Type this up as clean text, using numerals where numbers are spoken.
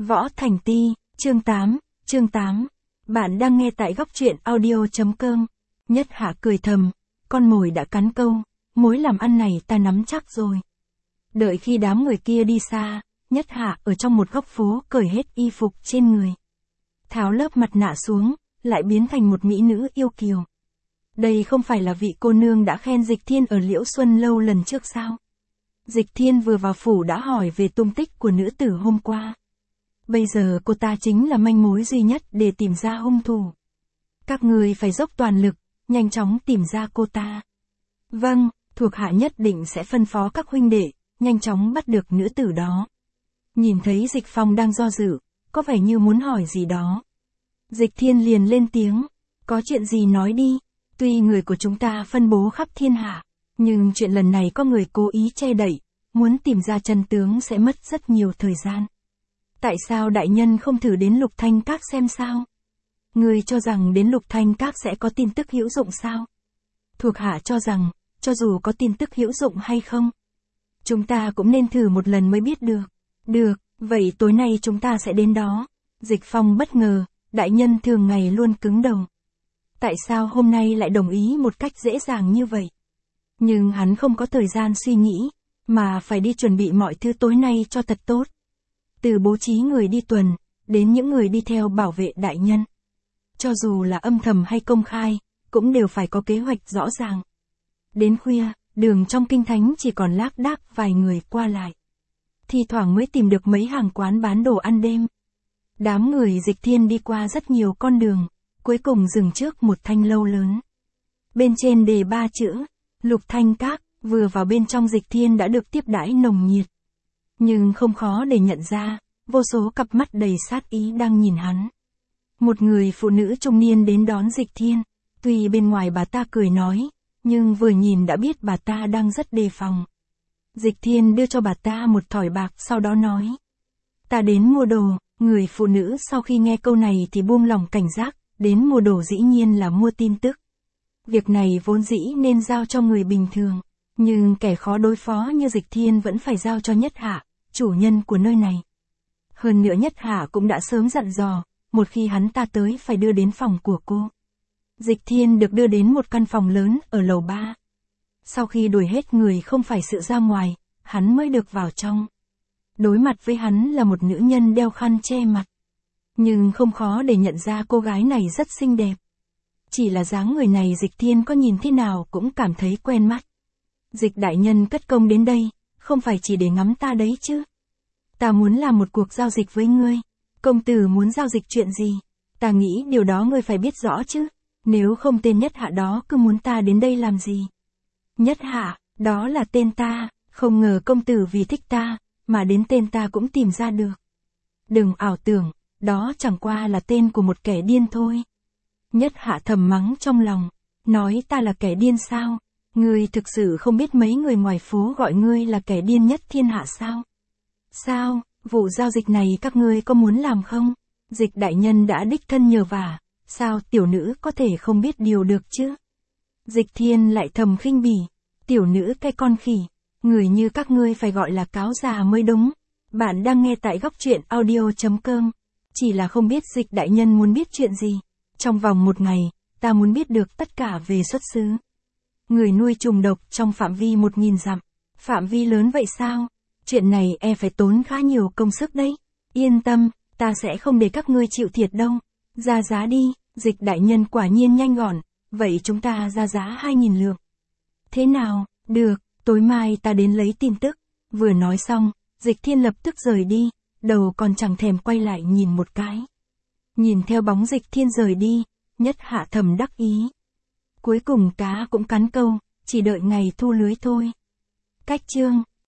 Võ Thành Ti, chương 8. Bạn đang nghe tại góc truyện audio.com. Nhất Hạ cười thầm, con mồi đã cắn câu, mối làm ăn này ta nắm chắc rồi. Đợi khi đám người kia đi xa, Nhất Hạ ở trong một góc phố cởi hết y phục trên người. Tháo lớp mặt nạ xuống, lại biến thành một mỹ nữ yêu kiều. Đây không phải là vị cô nương đã khen Dịch Thiên ở Liễu Xuân Lâu lần trước sao? Dịch Thiên vừa vào phủ đã hỏi về tung tích của nữ tử hôm qua. Bây giờ cô ta chính là manh mối duy nhất để tìm ra hung thủ. Các người phải dốc toàn lực, nhanh chóng tìm ra cô ta. Vâng, thuộc hạ nhất định sẽ phân phó các huynh đệ, nhanh chóng bắt được nữ tử đó. Nhìn thấy Dịch Phong đang do dự, có vẻ như muốn hỏi gì đó. Dịch Thiên liền lên tiếng, có chuyện gì nói đi, tuy người của chúng ta phân bố khắp thiên hạ, nhưng chuyện lần này có người cố ý che đậy, muốn tìm ra chân tướng sẽ mất rất nhiều thời gian. Tại sao đại nhân không thử đến Lục Thanh Các xem sao? Người cho rằng đến Lục Thanh Các sẽ có tin tức hữu dụng sao? Thuộc hạ cho rằng, cho dù có tin tức hữu dụng hay không, chúng ta cũng nên thử một lần mới biết được. Được, vậy tối nay chúng ta sẽ đến đó. Dịch Phong bất ngờ, đại nhân thường ngày luôn cứng đầu. Tại sao hôm nay lại đồng ý một cách dễ dàng như vậy? Nhưng hắn không có thời gian suy nghĩ, mà phải đi chuẩn bị mọi thứ tối nay cho thật tốt. Từ bố trí người đi tuần, đến những người đi theo bảo vệ đại nhân. Cho dù là âm thầm hay công khai, cũng đều phải có kế hoạch rõ ràng. Đến khuya, đường trong kinh thánh chỉ còn lác đác vài người qua lại. Thì thoảng mới tìm được mấy hàng quán bán đồ ăn đêm. Đám người Dịch Thiên đi qua rất nhiều con đường, cuối cùng dừng trước một thanh lâu lớn. Bên trên đề 3 chữ, Lục Thanh Các, vừa vào bên trong Dịch Thiên đã được tiếp đãi nồng nhiệt. Nhưng không khó để nhận ra, vô số cặp mắt đầy sát ý đang nhìn hắn. Một người phụ nữ trung niên đến đón Dịch Thiên, tuy bên ngoài bà ta cười nói, nhưng vừa nhìn đã biết bà ta đang rất đề phòng. Dịch Thiên đưa cho bà ta một thỏi bạc sau đó nói. Ta đến mua đồ, người phụ nữ sau khi nghe câu này thì buông lòng cảnh giác, đến mua đồ dĩ nhiên là mua tin tức. Việc này vốn dĩ nên giao cho người bình thường, nhưng kẻ khó đối phó như Dịch Thiên vẫn phải giao cho Nhất Hạ, chủ nhân của nơi này. Hơn nữa Nhất Hạ cũng đã sớm dặn dò, một khi hắn ta tới phải đưa đến phòng của cô. Dịch Thiên được đưa đến một căn phòng lớn ở lầu 3. Sau khi đuổi hết người không phải sự ra ngoài, hắn mới được vào trong. Đối mặt với hắn là một nữ nhân đeo khăn che mặt. Nhưng không khó để nhận ra cô gái này rất xinh đẹp. Chỉ là dáng người này Dịch Thiên có nhìn thế nào cũng cảm thấy quen mắt. Dịch đại nhân cất công đến đây, không phải chỉ để ngắm ta đấy chứ. Ta muốn làm một cuộc giao dịch với ngươi. Công tử muốn giao dịch chuyện gì? Ta nghĩ điều đó ngươi phải biết rõ chứ. Nếu không tên Nhất Hạ đó cứ muốn ta đến đây làm gì? Nhất Hạ, đó là tên ta, không ngờ công tử vì thích ta, mà đến tên ta cũng tìm ra được. Đừng ảo tưởng, đó chẳng qua là tên của một kẻ điên thôi. Nhất Hạ thầm mắng trong lòng, nói ta là kẻ điên sao? Ngươi thực sự không biết mấy người ngoài phố gọi ngươi là kẻ điên nhất thiên hạ sao? Sao, vụ giao dịch này các ngươi có muốn làm không? Dịch đại nhân đã đích thân nhờ vả, sao tiểu nữ có thể không biết điều được chứ? Dịch Thiên lại thầm khinh bỉ, tiểu nữ cái con khỉ, người như các ngươi phải gọi là cáo già mới đúng. Bạn đang nghe tại góc truyện audio.com, chỉ là không biết Dịch đại nhân muốn biết chuyện gì. Trong vòng một ngày, ta muốn biết được tất cả về xuất xứ. Người nuôi trùng độc trong phạm vi 1000 dặm. Phạm vi lớn vậy sao? Chuyện này phải tốn khá nhiều công sức đấy. Yên tâm, ta sẽ không để các ngươi chịu thiệt đâu. Ra giá đi, Dịch đại nhân quả nhiên nhanh gọn. Vậy chúng ta ra giá 2000 lượng. Thế nào? Được, tối mai ta đến lấy tin tức. Vừa nói xong, Dịch Thiên lập tức rời đi, đầu còn chẳng thèm quay lại nhìn một cái. Nhìn theo bóng Dịch Thiên rời đi, Nhất Hạ thầm đắc ý. Cuối cùng cá cũng cắn câu, chỉ đợi ngày thu lưới thôi. Cách chương